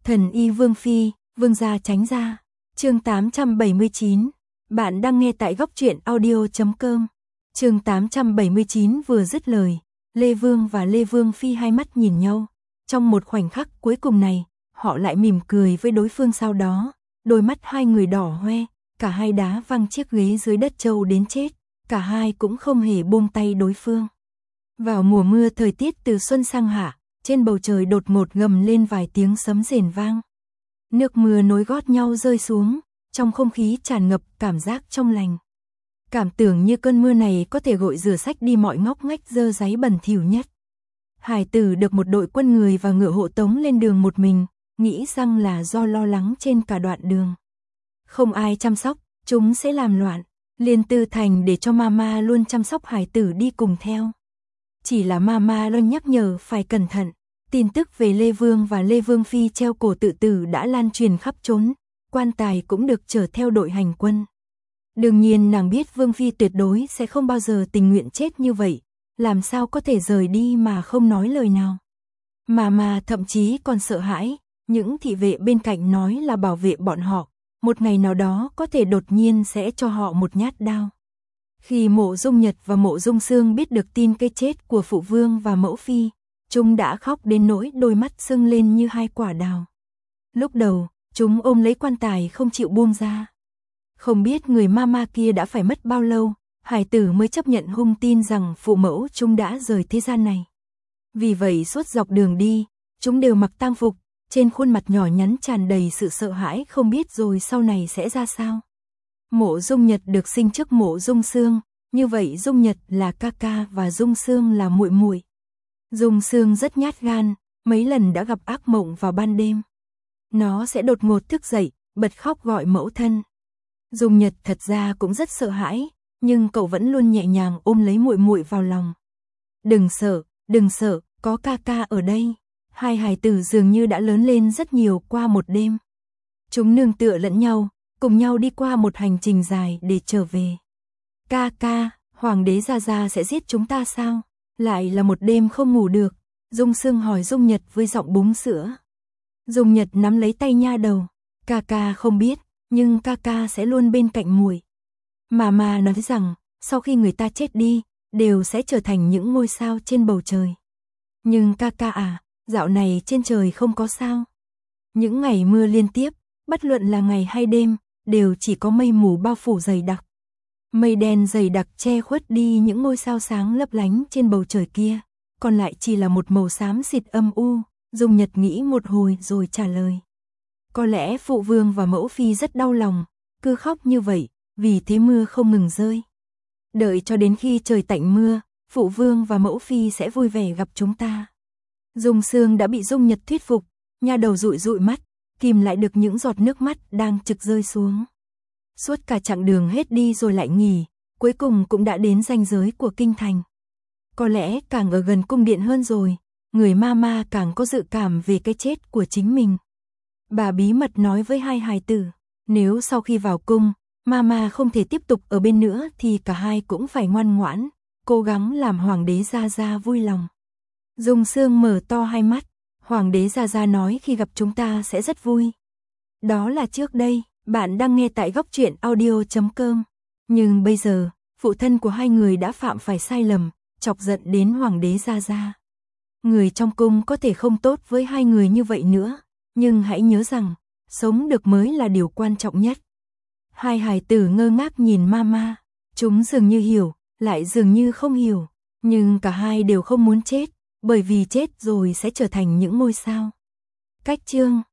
Thần y Vương Phi, Vương gia tránh ra. Chương 879. Bạn đang nghe tại góc truyện audio.com. Chương 879 vừa dứt lời, Lê Vương và Lê Vương Phi hai mắt nhìn nhau. Trong một khoảnh khắc cuối cùng này, họ lại mỉm cười với đối phương, sau đó, đôi mắt hai người đỏ hoe, cả hai đá văng chiếc ghế dưới đất trâu đến chết, cả hai cũng không hề buông tay đối phương. Vào mùa mưa, thời tiết từ xuân sang hạ, trên bầu trời đột ngột gầm lên vài tiếng sấm rền vang. Nước mưa nối gót nhau rơi xuống, trong không khí tràn ngập cảm giác trong lành. Cảm tưởng như cơn mưa này có thể gội rửa sạch đi mọi ngóc ngách dơ dáy bẩn thỉu nhất. Hải tử được một đội quân người và ngựa hộ tống lên đường một mình, nghĩ rằng là do lo lắng trên cả đoạn đường. Không ai chăm sóc, chúng sẽ làm loạn, liền tư thành để cho mama luôn chăm sóc hải tử đi cùng theo. Chỉ là mama luôn nhắc nhở phải cẩn thận. Tin tức về Lê Vương và Lê Vương Phi treo cổ tự tử đã lan truyền khắp trốn, quan tài cũng được chở theo đội hành quân. Đương nhiên nàng biết Vương Phi tuyệt đối sẽ không bao giờ tình nguyện chết như vậy, làm sao có thể rời đi mà không nói lời nào. Mà thậm chí còn sợ hãi, những thị vệ bên cạnh nói là bảo vệ bọn họ, một ngày nào đó có thể đột nhiên sẽ cho họ một nhát đao. Khi Mộ Dung Nhật và Mộ Dung Sương biết được tin cái chết của phụ vương và mẫu phi, chúng đã khóc đến nỗi đôi mắt sưng lên như hai quả đào. Lúc đầu, chúng ôm lấy quan tài không chịu buông ra. Không biết người mama kia đã phải mất bao lâu, hải tử mới chấp nhận hung tin rằng phụ mẫu chúng đã rời thế gian này. Vì vậy suốt dọc đường đi, chúng đều mặc tang phục, trên khuôn mặt nhỏ nhắn tràn đầy sự sợ hãi không biết rồi sau này sẽ ra sao. Mộ Dung Nhật được sinh trước Mộ Dung Sương, như vậy Dung Nhật là ca ca và Dung Sương là muội muội. Dung Sương rất nhát gan, mấy lần đã gặp ác mộng vào ban đêm. Nó sẽ đột ngột thức dậy, bật khóc gọi mẫu thân. Dung Nhật thật ra cũng rất sợ hãi, nhưng cậu vẫn luôn nhẹ nhàng ôm lấy muội muội vào lòng. Đừng sợ, có ca ca ở đây. Hai hài tử dường như đã lớn lên rất nhiều qua một đêm. Chúng nương tựa lẫn nhau, cùng nhau đi qua một hành trình dài để trở về. Ca, Hoàng đế Gia sẽ giết chúng ta sao? Lại là một đêm không ngủ được, Dung Sương hỏi Dung Nhật với giọng búng sữa. Dung Nhật nắm lấy tay nha đầu, ca không biết, nhưng ca sẽ luôn bên cạnh muội. Mà nói rằng, sau khi người ta chết đi, đều sẽ trở thành những ngôi sao trên bầu trời. Nhưng ca à, dạo này trên trời không có sao. Những ngày mưa liên tiếp, bất luận là ngày hay đêm, đều chỉ có mây mù bao phủ dày đặc. Mây đen dày đặc che khuất đi những ngôi sao sáng lấp lánh trên bầu trời kia, còn lại chỉ là một màu xám xịt âm u. Dung Nhật nghĩ một hồi rồi trả lời. Có lẽ phụ vương và mẫu phi rất đau lòng, cứ khóc như vậy, vì thế mưa không ngừng rơi. Đợi cho đến khi trời tạnh mưa, phụ vương và mẫu phi sẽ vui vẻ gặp chúng ta. Dung Sương đã bị Dung Nhật thuyết phục, nha đầu dụi mắt, kìm lại được những giọt nước mắt đang trực rơi xuống. Suốt cả chặng đường hết đi rồi lại nghỉ, cuối cùng cũng đã đến ranh giới của kinh thành. Có lẽ càng ở gần cung điện hơn rồi, người mama càng có dự cảm về cái chết của chính mình. Bà bí mật nói với hai hài tử, nếu sau khi vào cung, mama không thể tiếp tục ở bên nữa thì cả hai cũng phải ngoan ngoãn, cố gắng làm Hoàng đế Gia vui lòng. Dung Sương mở to hai mắt, Hoàng đế Gia nói khi gặp chúng ta sẽ rất vui. Đó là trước đây. Bạn đang nghe tại góc truyện audio.com. Nhưng bây giờ, phụ thân của hai người đã phạm phải sai lầm, chọc giận đến Hoàng đế Gia. Người trong cung có thể không tốt với hai người như vậy nữa, nhưng hãy nhớ rằng, sống được mới là điều quan trọng nhất. Hai hài tử ngơ ngác nhìn mama, chúng dường như hiểu, lại dường như không hiểu, nhưng cả hai đều không muốn chết, bởi vì chết rồi sẽ trở thành những ngôi sao. Cách chương